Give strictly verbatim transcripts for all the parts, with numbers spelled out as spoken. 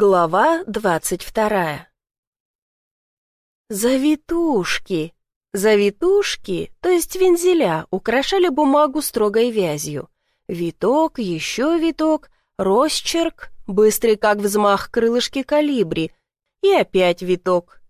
Глава двадцать вторая. Завитушки. Завитушки, то есть вензеля, украшали бумагу строгой вязью. Виток, еще виток, росчерк, быстрый как взмах крылышки колибри, и опять виток.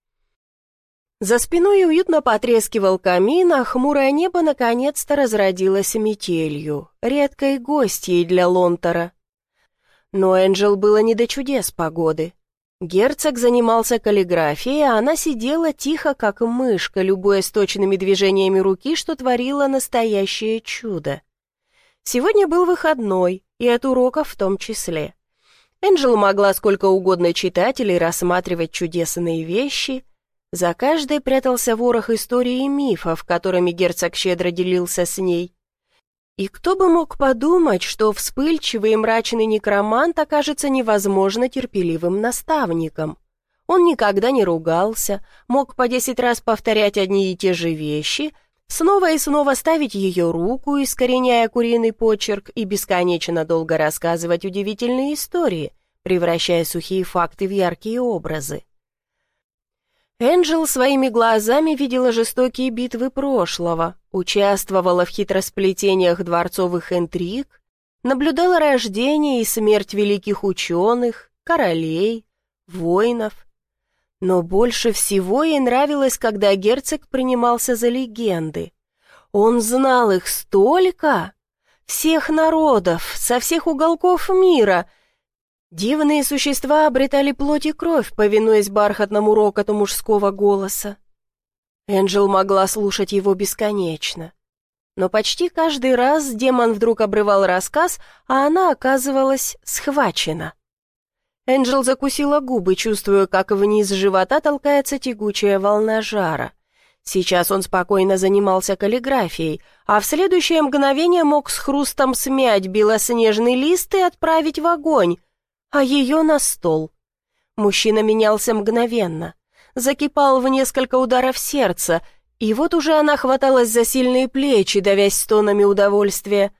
За спиной уютно потрескивал камин, а хмурое небо наконец-то разродилось метелью, редкой гостьей для Лонтера. Но Энджел было не до чудес погоды. Герцог занимался каллиграфией, а она сидела тихо, как мышка, любуясь точными движениями руки, что творила настоящее чудо. Сегодня был выходной, и от уроков в том числе. Энджел могла сколько угодно читать или рассматривать чудесные вещи. За каждой прятался ворох историй и мифов, которыми герцог щедро делился с ней. И кто бы мог подумать, что вспыльчивый и мрачный некромант окажется невозможно терпеливым наставником. Он никогда не ругался, мог по десять раз повторять одни и те же вещи, снова и снова ставить ее руку, искореняя куриный почерк, и бесконечно долго рассказывать удивительные истории, превращая сухие факты в яркие образы. Энджел своими глазами видела жестокие битвы прошлого, участвовала в хитросплетениях дворцовых интриг, наблюдала рождение и смерть великих ученых, королей, воинов. Но больше всего ей нравилось, когда герцог принимался за легенды. Он знал их столько, всех народов, со всех уголков мира. Дивные существа обретали плоть и кровь, повинуясь бархатному рокоту мужского голоса. Энджел могла слушать его бесконечно. Но почти каждый раз демон вдруг обрывал рассказ, а она оказывалась схвачена. Энджел закусила губы, чувствуя, как вниз живота толкается тягучая волна жара. Сейчас он спокойно занимался каллиграфией, а в следующее мгновение мог с хрустом смять белоснежный лист и отправить в огонь, а ее на стол. Мужчина менялся мгновенно, закипал в несколько ударов сердца, и вот уже она хваталась за сильные плечи, давясь стонами удовольствия.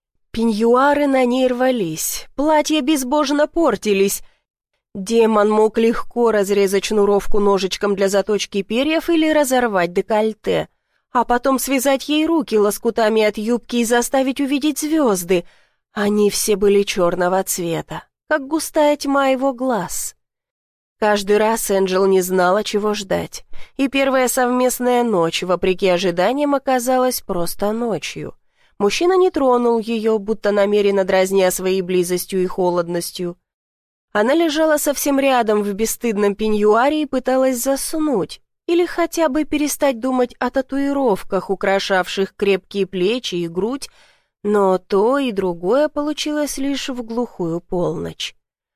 Пеньюары на ней рвались, платья безбожно портились. Демон мог легко разрезать шнуровку ножичком для заточки перьев или разорвать декольте, а потом связать ей руки лоскутами от юбки и заставить увидеть звезды. Они все были черного цвета, как густая тьма его глаз. Каждый раз Энджел не знала, чего ждать, и первая совместная ночь, вопреки ожиданиям, оказалась просто ночью. Мужчина не тронул ее, будто намеренно дразня своей близостью и холодностью. Она лежала совсем рядом в бесстыдном пеньюаре и пыталась заснуть, или хотя бы перестать думать о татуировках, украшавших крепкие плечи и грудь, но то и другое получилось лишь в глухую полночь.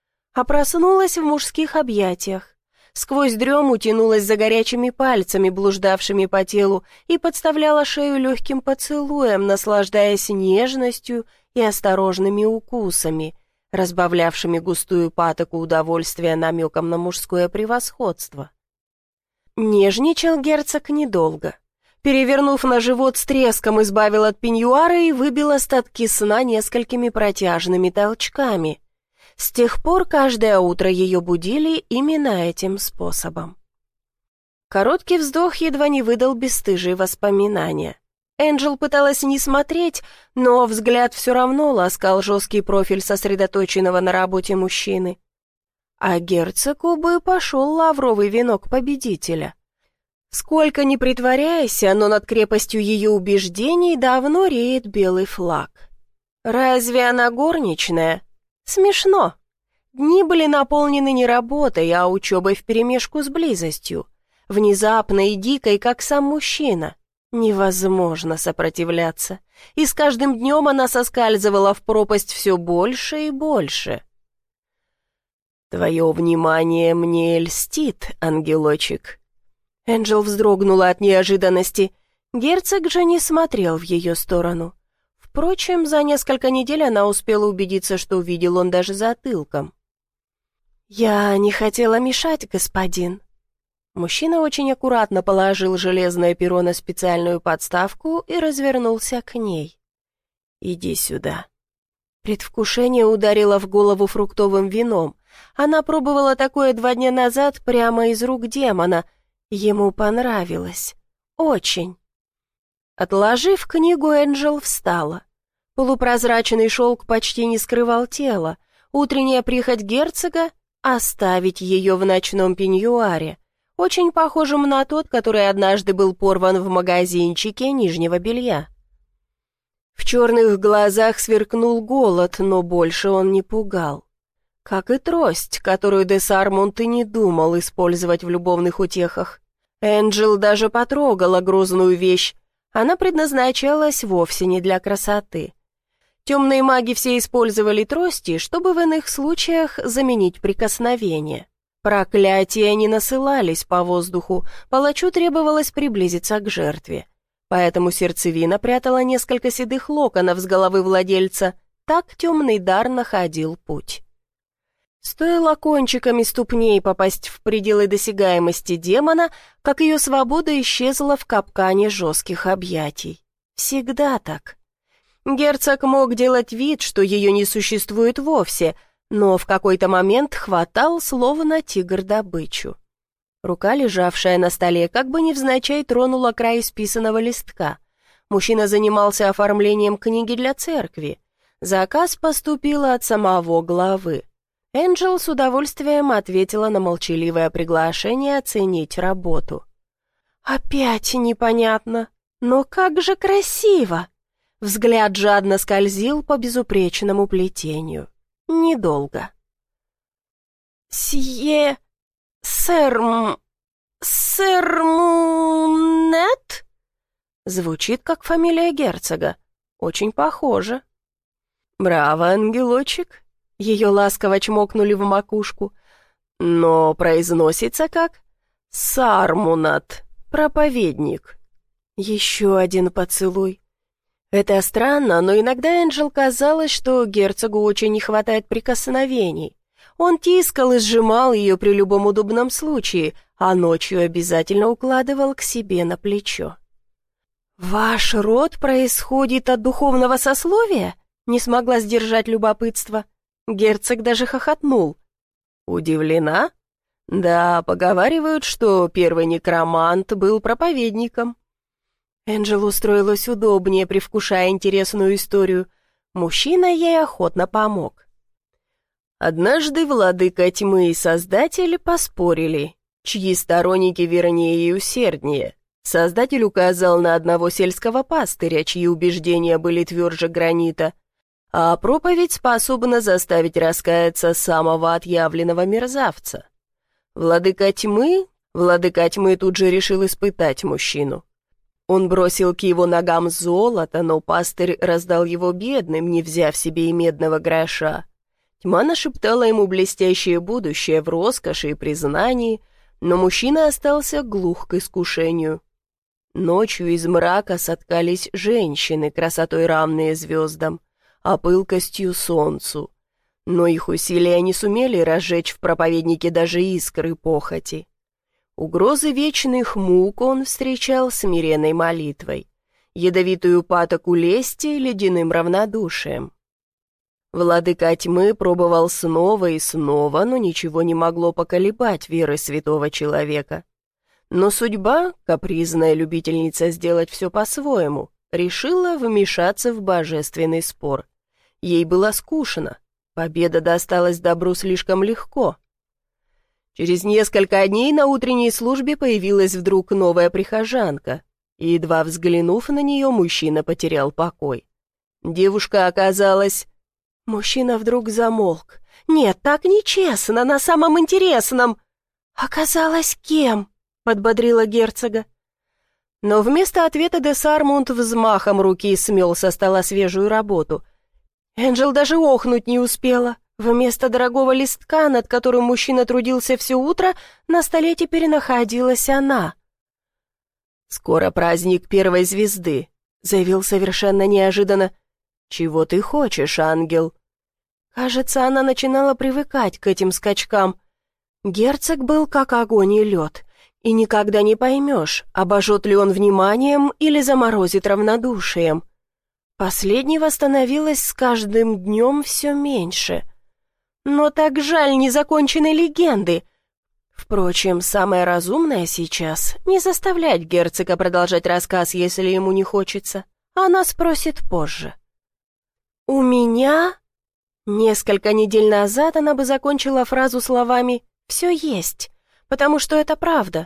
А проснулась в мужских объятиях. Сквозь дрему тянулась за горячими пальцами, блуждавшими по телу, и подставляла шею легким поцелуем, наслаждаясь нежностью и осторожными укусами, разбавлявшими густую патоку удовольствия намеком на мужское превосходство. Нежничал герцог недолго. Перевернув на живот, с треском избавил от пеньюара и выбил остатки сна несколькими протяжными толчками. С тех пор каждое утро ее будили именно этим способом. Короткий вздох едва не выдал бесстыжие воспоминания. Энджел пыталась не смотреть, но взгляд все равно ласкал жесткий профиль сосредоточенного на работе мужчины. А герцогу бы пошел лавровый венок победителя. Сколько ни притворяйся, но над крепостью ее убеждений давно реет белый флаг. Разве она горничная? Смешно. Дни были наполнены не работой, а учебой вперемешку с близостью. Внезапной и дикой, как сам мужчина. Невозможно сопротивляться. И с каждым днем она соскальзывала в пропасть все больше и больше. «Твое внимание мне льстит, ангелочек». Энджел вздрогнула от неожиданности. Герцог же не смотрел в ее сторону. Впрочем, за несколько недель она успела убедиться, что увидел он даже затылком. «Я не хотела мешать, господин». Мужчина очень аккуратно положил железное перо на специальную подставку и развернулся к ней. «Иди сюда». Предвкушение ударило в голову фруктовым вином, Она пробовала такое два дня назад прямо из рук демона. Ему понравилось. Очень. Отложив книгу, Энджел встала. Полупрозрачный шелк почти не скрывал тело. Утренняя прихоть герцога — оставить ее в ночном пеньюаре, очень похожем на тот, который однажды был порван в магазинчике нижнего белья. В черных глазах сверкнул голод, но больше он не пугал. Как и трость, которую де Сармонт и не думал использовать в любовных утехах. Энджел даже потрогала грозную вещь. Она предназначалась вовсе не для красоты. Темные маги все использовали трости, чтобы в иных случаях заменить прикосновение. Проклятия не насылались по воздуху, палачу требовалось приблизиться к жертве. Поэтому сердцевина прятала несколько седых локонов с головы владельца. Так темный дар находил путь. Стоило кончиками ступней попасть в пределы досягаемости демона, как ее свобода исчезла в капкане жестких объятий. Всегда так. Герцог мог делать вид, что ее не существует вовсе, но в какой-то момент хватал словно тигр добычу. Рука, лежавшая на столе, как бы невзначай тронула край исписанного листка. Мужчина занимался оформлением книги для церкви. Заказ поступил от самого главы. Энджел с удовольствием ответила на молчаливое приглашение оценить работу. «Опять непонятно, но как же красиво!» Взгляд жадно скользил по безупречному плетению. Недолго. «Сье... сэрм... сэрмунет?» Звучит как фамилия герцога. Очень похоже. «Браво, ангелочек!» Ее ласково чмокнули в макушку. «Но произносится как Сармунат, проповедник». Еще один поцелуй. Это странно, но иногда Энджел казалось, что герцогу очень не хватает прикосновений. Он тискал и сжимал ее при любом удобном случае, а ночью обязательно укладывал к себе на плечо. «Ваш род происходит от духовного сословия?» Не смогла сдержать любопытство. Герцог даже хохотнул. «Удивлена? Да, поговаривают, что первый некромант был проповедником». Энджел устроилась удобнее, привкушая интересную историю. Мужчина ей охотно помог. Однажды владыка тьмы и создатель поспорили, чьи сторонники вернее и усерднее. Создатель указал на одного сельского пастыря, чьи убеждения были тверже гранита, а проповедь способна заставить раскаяться самого отъявленного мерзавца. Владыка тьмы, владыка тьмы тут же решил испытать мужчину. Он бросил к его ногам золото, но пастырь раздал его бедным, не взяв себе и медного гроша. Тьма нашептала ему блестящее будущее в роскоши и признании, но мужчина остался глух к искушению. Ночью из мрака соткались женщины, красотой равные звездам, а пылкостью солнцу. Но их усилия не сумели разжечь в проповеднике даже искры похоти. Угрозы вечных мук он встречал смиренной молитвой, ядовитую патоку лести ледяным равнодушием. Владыка тьмы пробовал снова и снова, но ничего не могло поколебать веры святого человека. Но судьба, капризная любительница сделать все по-своему, решила вмешаться в божественный спор. Ей было скучно, победа досталась добру слишком легко. Через несколько дней на утренней службе появилась вдруг новая прихожанка, и, едва взглянув на нее, мужчина потерял покой. Девушка оказалась... Мужчина вдруг замолк. «Нет, так нечестно, на самом интересном!» «Оказалась кем?» — подбодрила герцога. Но вместо ответа де Сармонт взмахом руки смел со стола свежую работу. Энджел даже охнуть не успела. Вместо дорогого листка, над которым мужчина трудился все утро, на столе теперь находилась она. «Скоро праздник первой звезды», — заявил совершенно неожиданно. «Чего ты хочешь, ангел?» Кажется, она начинала привыкать к этим скачкам. Герцог был как огонь и лед, и никогда не поймешь, обожжет ли он вниманием или заморозит равнодушием. Последнего становилось с каждым днем все меньше. Но так жаль незаконченной легенды. Впрочем, самое разумное сейчас — не заставлять герцога продолжать рассказ, если ему не хочется. Она спросит позже. «У меня...» Несколько недель назад она бы закончила фразу словами «все есть», потому что это правда.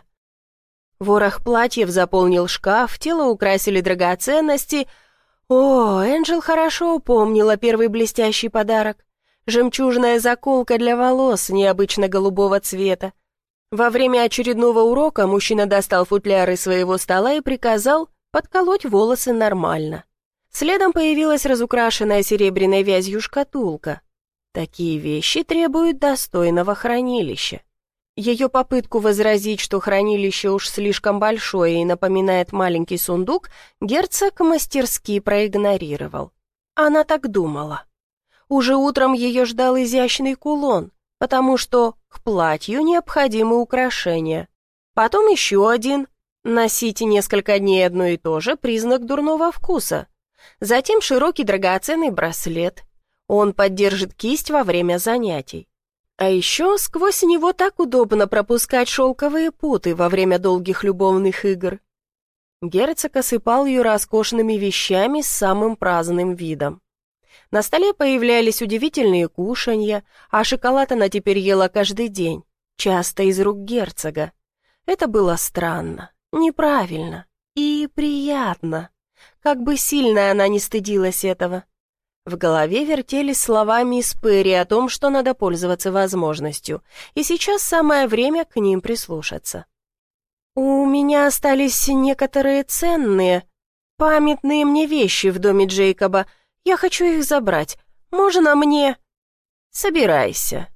Ворох платьев заполнил шкаф, тело украсили драгоценности. О, Энджел хорошо помнила первый блестящий подарок. Жемчужная заколка для волос необычно голубого цвета. Во время очередного урока мужчина достал футляр из своего стола и приказал подколоть волосы нормально. Следом появилась разукрашенная серебряной вязью шкатулка. Такие вещи требуют достойного хранилища. Ее попытку возразить, что хранилище уж слишком большое и напоминает маленький сундук, герцог мастерски проигнорировал. Она так думала. Уже утром ее ждал изящный кулон, потому что к платью необходимы украшения. Потом еще один. Носить несколько дней одно и то же – признак дурного вкуса. Затем широкий драгоценный браслет. Он поддержит кисть во время занятий. А еще сквозь него так удобно пропускать шелковые путы во время долгих любовных игр. Герцог осыпал ее роскошными вещами с самым праздным видом. На столе появлялись удивительные кушанья, а шоколад она теперь ела каждый день, часто из рук герцога. Это было странно, неправильно и приятно. Как бы сильно она не стыдилась этого. В голове вертелись слова мисс Перри о том, что надо пользоваться возможностью, и сейчас самое время к ним прислушаться. «У меня остались некоторые ценные, памятные мне вещи в доме Джейкоба. Я хочу их забрать. Можно мне...» «Собирайся».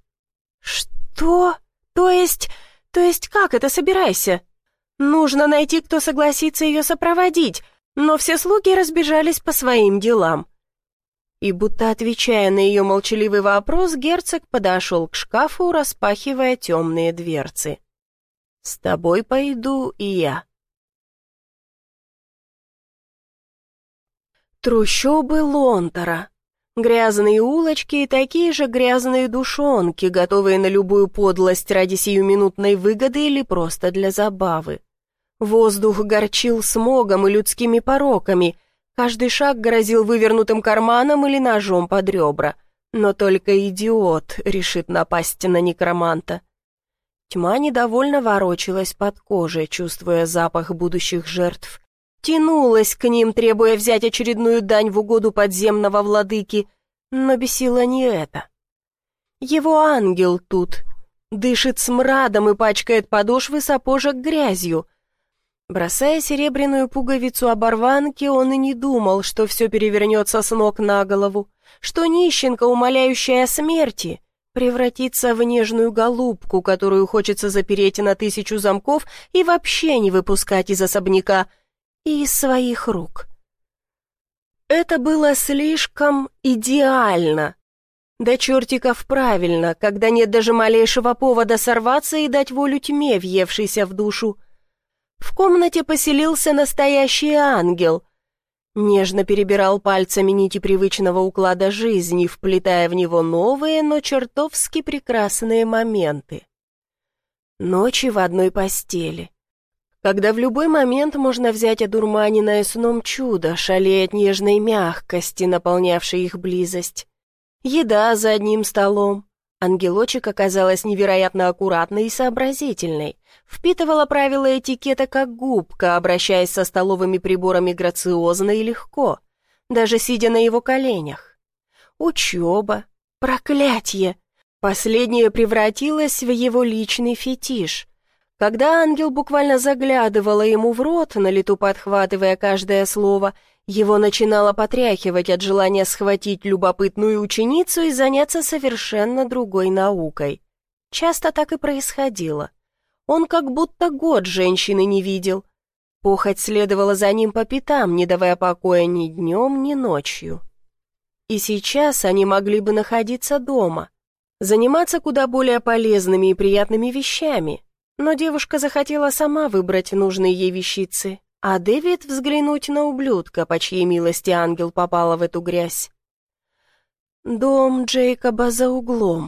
«Что? То есть... То есть как это собирайся? Нужно найти, кто согласится ее сопроводить, но все слуги разбежались по своим делам». И будто отвечая на ее молчаливый вопрос, герцог подошел к шкафу, распахивая темные дверцы. «С тобой пойду и я». Трущобы Лонтора. Грязные улочки и такие же грязные душонки, готовые на любую подлость ради сиюминутной выгоды или просто для забавы. Воздух горчил смогом и людскими пороками. Каждый шаг грозил вывернутым карманом или ножом под ребра. Но только идиот решит напасть на некроманта. Тьма недовольно ворочалась под кожей, чувствуя запах будущих жертв. Тянулась к ним, требуя взять очередную дань в угоду подземного владыки, но бесило не это. Его ангел тут, дышит смрадом и пачкает подошвы сапожек грязью. Бросая серебряную пуговицу оборванки, он и не думал, что все перевернется с ног на голову, что нищенка, умоляющая о смерти, превратится в нежную голубку, которую хочется запереть на тысячу замков и вообще не выпускать из особняка, и из своих рук. Это было слишком идеально. До чертиков правильно, когда нет даже малейшего повода сорваться и дать волю тьме, въевшейся в душу. В комнате поселился настоящий ангел. Нежно перебирал пальцами нити привычного уклада жизни, вплетая в него новые, но чертовски прекрасные моменты. Ночи в одной постели. Когда в любой момент можно взять одурманенное сном чудо, шалея от нежной мягкости, наполнявшей их близость. Еда за одним столом. Ангелочек оказалась невероятно аккуратной и сообразительной, впитывала правила этикета как губка, обращаясь со столовыми приборами грациозно и легко, даже сидя на его коленях. Учеба, проклятье! Последнее превратилось в его личный фетиш. Когда ангел буквально заглядывала ему в рот, на лету подхватывая каждое слово, его начинало потряхивать от желания схватить любопытную ученицу и заняться совершенно другой наукой. Часто так и происходило. Он как будто год женщины не видел. Похоть следовала за ним по пятам, не давая покоя ни днем, ни ночью. И сейчас они могли бы находиться дома, заниматься куда более полезными и приятными вещами. Но девушка захотела сама выбрать нужные ей вещицы, а Дэвид взглянуть на ублюдка, по чьей милости ангел попала в эту грязь. Дом Джейкоба за углом.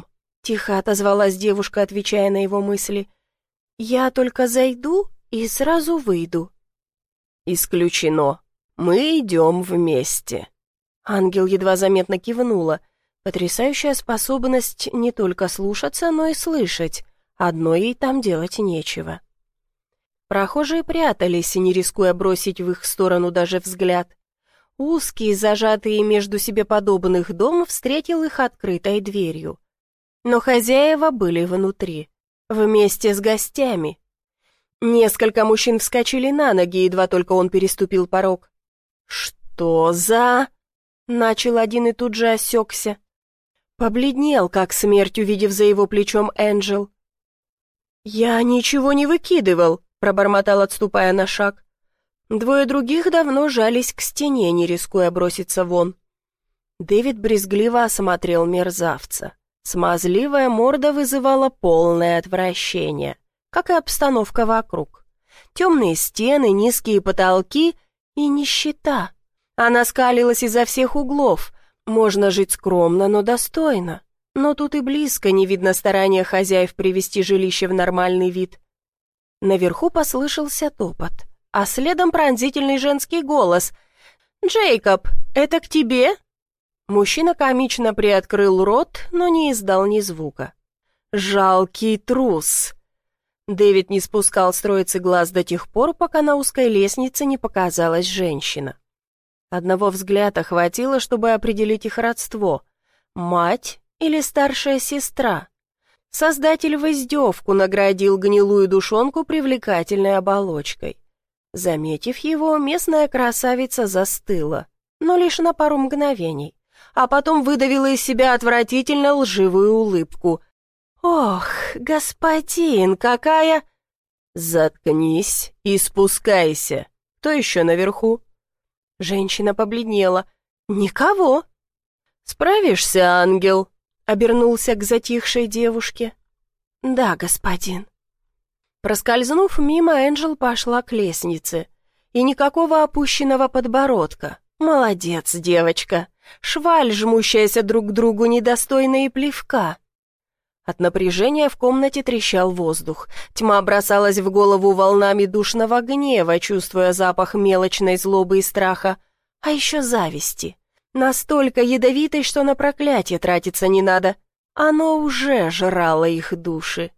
тихо отозвалась девушка, отвечая на его мысли. «Я только зайду и сразу выйду». «Исключено. Мы идем вместе». Ангел едва заметно кивнула. Потрясающая способность не только слушаться, но и слышать. Одно ей там делать нечего. Прохожие прятались, не рискуя бросить в их сторону даже взгляд. Узкий, зажатый между себе подобных дом встретил их открытой дверью. Но хозяева были внутри, вместе с гостями. Несколько мужчин вскочили на ноги, едва только он переступил порог. «Что за...» — начал один и тут же осекся. Побледнел, как смерть, увидев за его плечом Энджел. «Я ничего не выкидывал», — пробормотал, отступая на шаг. Двое других давно жались к стене, не рискуя броситься вон. Дэвид брезгливо осмотрел мерзавца. Смазливая морда вызывала полное отвращение, как и обстановка вокруг. Темные стены, низкие потолки и нищета. Она скалилась изо всех углов. Можно жить скромно, но достойно. Но тут и близко не видно старания хозяев привести жилище в нормальный вид. Наверху послышался топот, а следом пронзительный женский голос. «Джейкоб, это к тебе?» Мужчина комично приоткрыл рот, но не издал ни звука. «Жалкий трус!» Дэвид не спускал с троицы глаз до тех пор, пока на узкой лестнице не показалась женщина. Одного взгляда хватило, чтобы определить их родство. Мать или старшая сестра? Создатель в издевку наградил гнилую душонку привлекательной оболочкой. Заметив его, местная красавица застыла, но лишь на пару мгновений, а потом выдавила из себя отвратительно лживую улыбку. «Ох, господин, какая...» «Заткнись и спускайся. Кто еще наверху?» Женщина побледнела. «Никого». «Справишься, ангел?» — обернулся к затихшей девушке. «Да, господин». Проскользнув мимо, Энджел пошла к лестнице. И никакого опущенного подбородка. Молодец, девочка. Шваль, жмущаяся друг к другу, недостойна и плевка. От напряжения в комнате трещал воздух. Тьма бросалась в голову волнами душного гнева, чувствуя запах мелочной злобы и страха. А еще зависти. Настолько ядовитой, что на проклятие тратиться не надо. Оно уже жрало их души.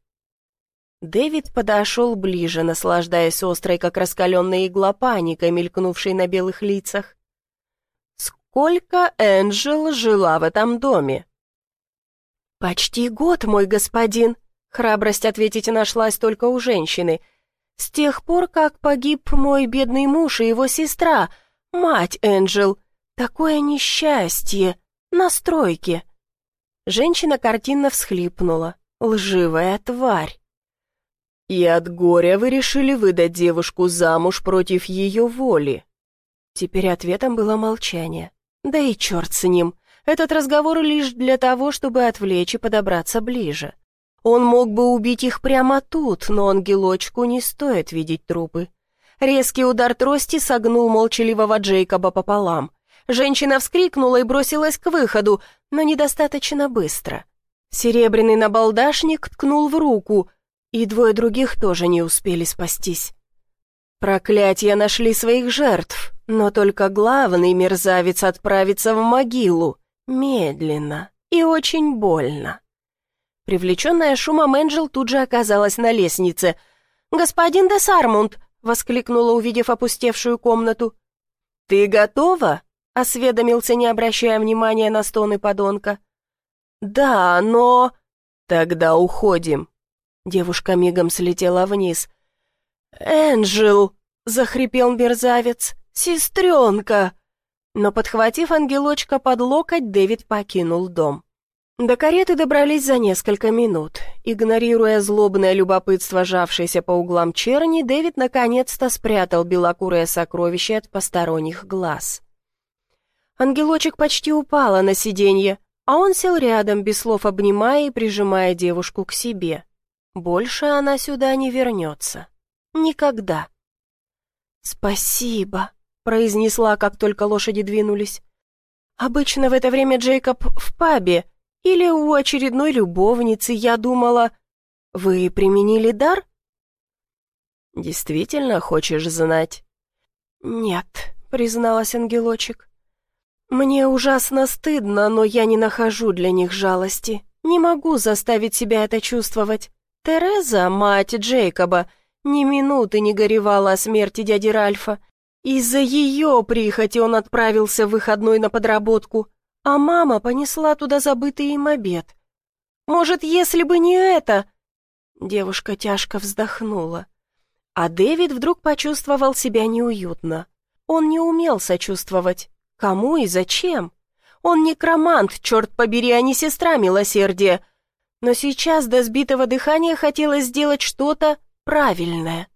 Дэвид подошел ближе, наслаждаясь острой, как раскаленная игла, паникой, мелькнувшей на белых лицах. «Сколько Энджел жила в этом доме?» «Почти год, мой господин», — храбрость ответить нашлась только у женщины. «С тех пор, как погиб мой бедный муж и его сестра, мать Энджел. Такое несчастье! На стройке!» Женщина картинно всхлипнула. «Лживая тварь!» «И от горя вы решили выдать девушку замуж против ее воли?» Теперь ответом было молчание. Да и черт с ним. Этот разговор лишь для того, чтобы отвлечь и подобраться ближе. Он мог бы убить их прямо тут, но ангелочку не стоит видеть трупы. Резкий удар трости согнул молчаливого Джейкоба пополам. Женщина вскрикнула и бросилась к выходу, но недостаточно быстро. Серебряный набалдашник ткнул в руку, и двое других тоже не успели спастись. Проклятья нашли своих жертв, но только главный мерзавец отправится в могилу. Медленно и очень больно. Привлеченная шумом, Энджел тут же оказалась на лестнице. «Господин де Сармунд!» — воскликнула, увидев опустевшую комнату. «Ты готова?» — осведомился, не обращая внимания на стоны подонка. «Да, но...» «Тогда уходим». Девушка мигом слетела вниз. «Энджел!» — захрипел мерзавец. «Сестренка!» Но, подхватив ангелочка под локоть, Дэвид покинул дом. До кареты добрались за несколько минут. Игнорируя злобное любопытство, жавшееся по углам черни, Дэвид наконец-то спрятал белокурое сокровище от посторонних глаз. Ангелочек почти упала на сиденье, а он сел рядом, без слов обнимая и прижимая девушку к себе. Больше она сюда не вернется. Никогда. «Спасибо», — произнесла, как только лошади двинулись. Обычно в это время Джейкоб в пабе, Или у очередной любовницы, я думала... Вы применили дар? Действительно хочешь знать? Нет, призналась ангелочек. Мне ужасно стыдно, но я не нахожу для них жалости. Не могу заставить себя это чувствовать. Тереза, мать Джейкоба, ни минуты не горевала о смерти дяди Ральфа. Из-за ее прихоти он отправился в выходной на подработку, а мама понесла туда забытый им обед. Может, если бы не это... Девушка тяжко вздохнула. А Дэвид вдруг почувствовал себя неуютно. Он не умел сочувствовать. Кому и зачем? Он некромант, черт побери, а не сестра милосердия. Но сейчас до сбитого дыхания хотелось сделать что-то правильное.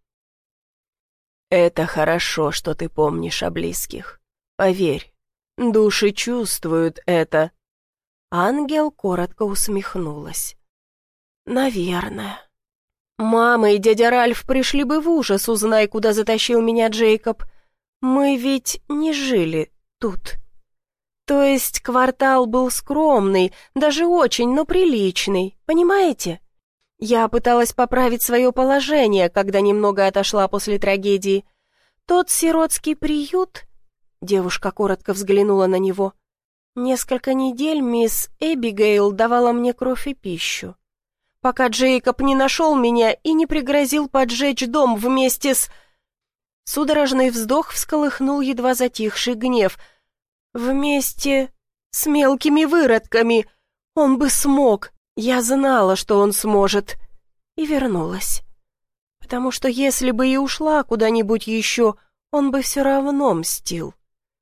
Это хорошо, что ты помнишь о близких. Поверь, души чувствуют это. Ангел коротко усмехнулась. Наверное. Мама и дядя Ральф пришли бы в ужас, узнай, куда затащил меня Джейкоб. Мы ведь не жили тут. То есть квартал был скромный, даже очень, но приличный, понимаете? Я пыталась поправить свое положение, когда немного отошла после трагедии. Тот сиротский приют... Девушка коротко взглянула на него. Несколько недель мисс Эбигейл давала мне кровь и пищу. Пока Джейкоб не нашел меня и не пригрозил поджечь дом вместе с... Судорожный вздох всколыхнул едва затихший гнев. Вместе с мелкими выродками. Он бы смог. Я знала, что он сможет. И вернулась. Потому что если бы и ушла куда-нибудь еще, он бы все равно мстил.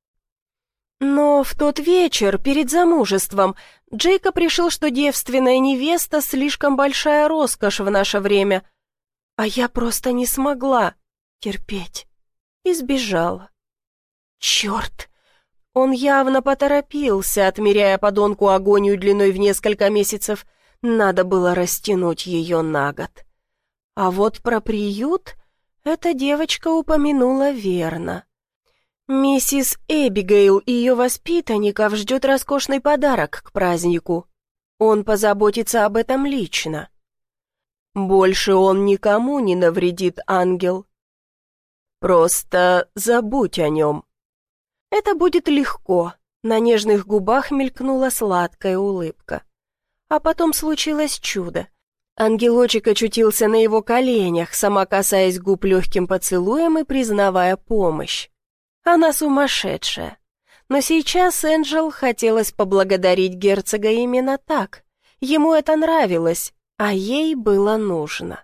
Но в тот вечер, перед замужеством, Джейкоб решил, что девственная невеста слишком большая роскошь в наше время. А я просто не смогла терпеть. И сбежала. Черт! Он явно поторопился, отмеряя подонку агонию длиной в несколько месяцев. Надо было растянуть ее на год. А вот про приют эта девочка упомянула верно. Миссис Эбигейл и ее воспитанников ждет роскошный подарок к празднику. Он позаботится об этом лично. Больше он никому не навредит, ангел. Просто забудь о нем. Это будет легко. На нежных губах мелькнула сладкая улыбка. А потом случилось чудо. Ангелочек очутился на его коленях, сама касаясь губ легким поцелуем и признавая помощь. Она сумасшедшая. Но сейчас Энджел хотелось поблагодарить герцога именно так. Ему это нравилось, а ей было нужно.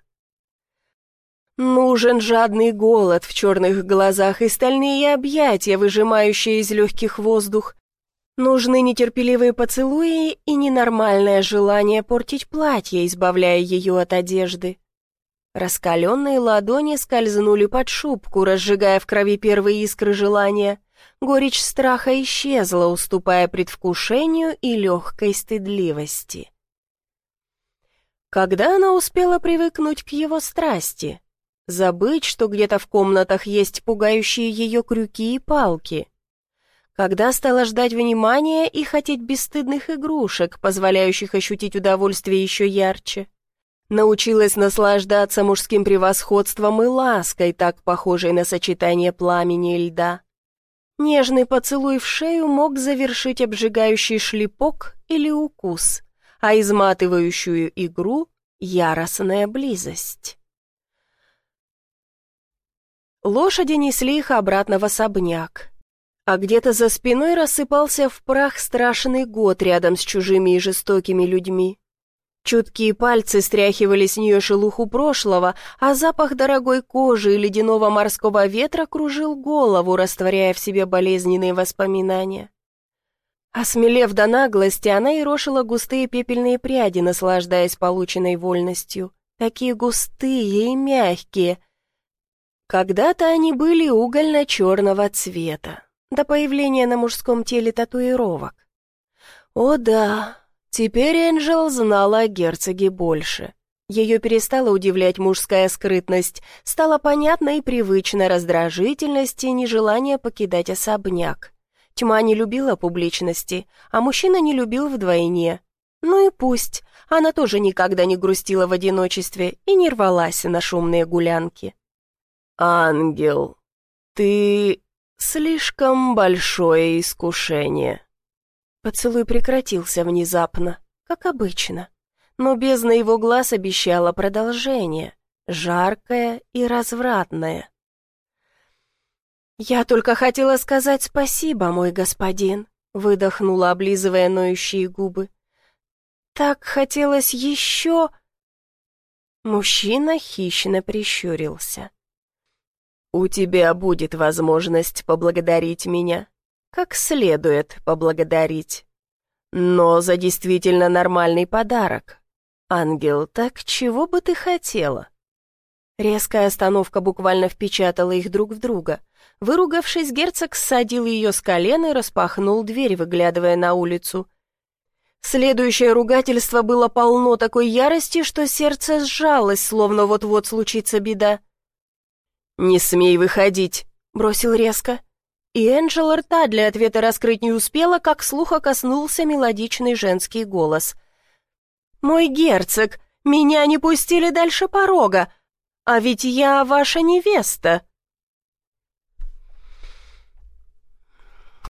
Нужен жадный голод в черных глазах и стальные объятия, выжимающие из легких воздух. Нужны нетерпеливые поцелуи и ненормальное желание портить платье, избавляя ее от одежды. Раскаленные ладони скользнули под шубку, разжигая в крови первые искры желания. Горечь страха исчезла, уступая предвкушению и легкой стыдливости. Когда она успела привыкнуть к его страсти? Забыть, что где-то в комнатах есть пугающие ее крюки и палки? Когда стала ждать внимания и хотеть бесстыдных игрушек, позволяющих ощутить удовольствие еще ярче? Научилась наслаждаться мужским превосходством и лаской, так похожей на сочетание пламени и льда. Нежный поцелуй в шею мог завершить обжигающий шлепок или укус, а изматывающую игру — яростная близость. Лошади несли их обратно в особняк, а где-то за спиной рассыпался в прах страшный год рядом с чужими и жестокими людьми. Чуткие пальцы стряхивали с нее шелуху прошлого, а запах дорогой кожи и ледяного морского ветра кружил голову, растворяя в себе болезненные воспоминания. Осмелев до наглости, она ерошила густые пепельные пряди, наслаждаясь полученной вольностью. Такие густые и мягкие. Когда-то они были угольно-черного цвета, до появления на мужском теле татуировок. О да! Теперь Энджел знала о герцоге больше. Ее перестала удивлять мужская скрытность, стала понятна и привычна раздражительность и нежелание покидать особняк. Тьма не любила публичности, а мужчина не любил вдвойне. Ну и пусть, она тоже никогда не грустила в одиночестве и не рвалась на шумные гулянки. «Ангел, ты слишком большое искушение». Поцелуй прекратился внезапно, как обычно, но бездна его глаз обещала продолжение, жаркое и развратное. «Я только хотела сказать спасибо, мой господин», — выдохнула, облизывая ноющие губы. «Так хотелось еще...» Мужчина хищно прищурился. «У тебя будет возможность поблагодарить меня, как следует поблагодарить. Но за действительно нормальный подарок. Ангел, так чего бы ты хотела?» Резкая остановка буквально впечатала их друг в друга. Выругавшись, герцог ссадил ее с колен и распахнул дверь, выглядывая на улицу. Следующее ругательство было полно такой ярости, что сердце сжалось, словно вот-вот случится беда. «Не смей выходить», — бросил резко. И Энджела рта для ответа раскрыть не успела, как слуха коснулся мелодичный женский голос. «Мой герцог, меня не пустили дальше порога, а ведь я ваша невеста».